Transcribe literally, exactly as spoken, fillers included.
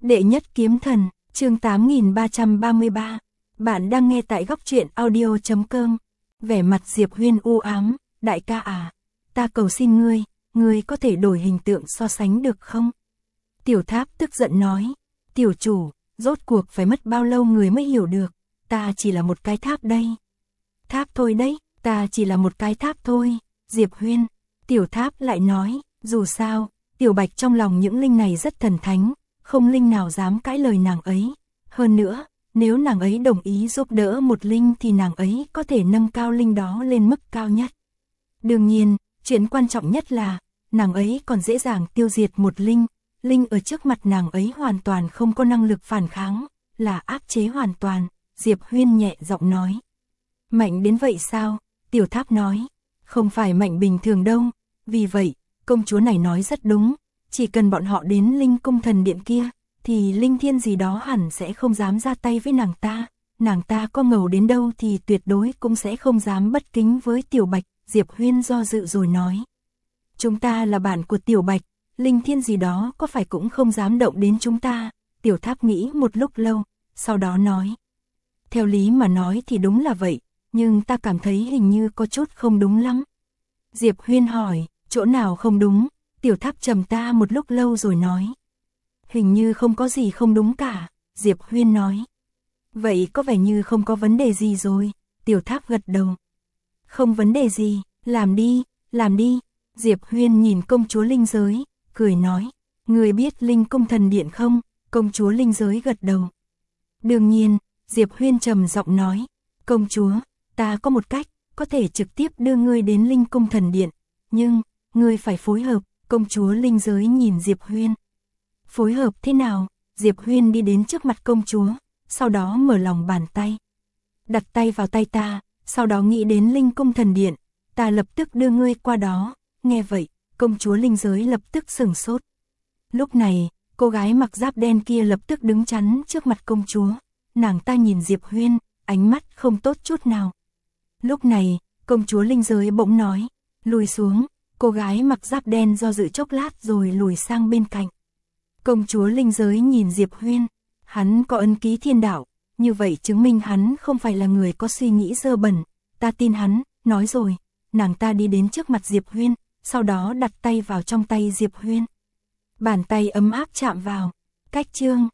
Đệ nhất kiếm thần, chương tám nghìn ba trăm ba mươi ba. Bạn đang nghe tại góc truyện audio chấm com. Vẻ mặt Diệp Huyên u ám, đại ca à, ta cầu xin ngươi, ngươi có thể đổi hình tượng so sánh được không? Tiểu Tháp tức giận nói, tiểu chủ, rốt cuộc phải mất bao lâu người mới hiểu được, ta chỉ là một cái tháp đây. Tháp thôi đấy, ta chỉ là một cái tháp thôi, Diệp Huyên. Tiểu Tháp lại nói, dù sao, Tiểu Bạch trong lòng những linh này rất thần thánh, không linh nào dám cãi lời nàng ấy. Hơn nữa, nếu nàng ấy đồng ý giúp đỡ một linh thì nàng ấy có thể nâng cao linh đó lên mức cao nhất. Đương nhiên, chuyện quan trọng nhất là, nàng ấy còn dễ dàng tiêu diệt một linh. Linh ở trước mặt nàng ấy hoàn toàn không có năng lực phản kháng, là áp chế hoàn toàn, Diệp Huyên nhẹ giọng nói. Mạnh đến vậy sao? Tiểu Tháp nói, không phải mạnh bình thường đâu, vì vậy, công chúa này nói rất đúng, chỉ cần bọn họ đến linh cung thần điện kia, thì linh thiên gì đó hẳn sẽ không dám ra tay với nàng ta, nàng ta có ngầu đến đâu thì tuyệt đối cũng sẽ không dám bất kính với Tiểu Bạch, Diệp Huyên do dự rồi nói. Chúng ta là bạn của Tiểu Bạch, linh thiên gì đó có phải cũng không dám động đến chúng ta, Tiểu Tháp nghĩ một lúc lâu, sau đó nói. Theo lý mà nói thì đúng là vậy, nhưng ta cảm thấy hình như có chút không đúng lắm. Diệp Huyên hỏi, chỗ nào không đúng? Tiểu Tháp trầm ta một lúc lâu rồi nói. Hình như không có gì không đúng cả, Diệp Huyên nói. Vậy có vẻ như không có vấn đề gì rồi, Tiểu Tháp gật đầu. Không vấn đề gì, làm đi, làm đi. Diệp Huyên nhìn công chúa linh giới, cười nói. Người biết linh cung thần điện không? Công chúa linh giới gật đầu. Đương nhiên, Diệp Huyên trầm giọng nói. Công chúa, ta có một cách, có thể trực tiếp đưa ngươi đến linh cung thần điện. Nhưng, ngươi phải phối hợp, công chúa linh giới nhìn Diệp Huyên. Phối hợp thế nào? Diệp Huyên đi đến trước mặt công chúa, sau đó mở lòng bàn tay. Đặt tay vào tay ta, sau đó nghĩ đến linh cung thần điện, ta lập tức đưa ngươi qua đó. Nghe vậy, công chúa linh giới lập tức sửng sốt. Lúc này, cô gái mặc giáp đen kia lập tức đứng chắn trước mặt công chúa. Nàng ta nhìn Diệp Huyên, ánh mắt không tốt chút nào. Lúc này, công chúa linh giới bỗng nói, lùi xuống. Cô gái mặc giáp đen do dự chốc lát rồi lùi sang bên cạnh. Công chúa linh giới nhìn Diệp Huyên, hắn có ấn ký thiên đạo, như vậy chứng minh hắn không phải là người có suy nghĩ dơ bẩn, ta tin hắn, nói rồi, nàng ta đi đến trước mặt Diệp Huyên, sau đó đặt tay vào trong tay Diệp Huyên. Bàn tay ấm áp chạm vào, cách chương,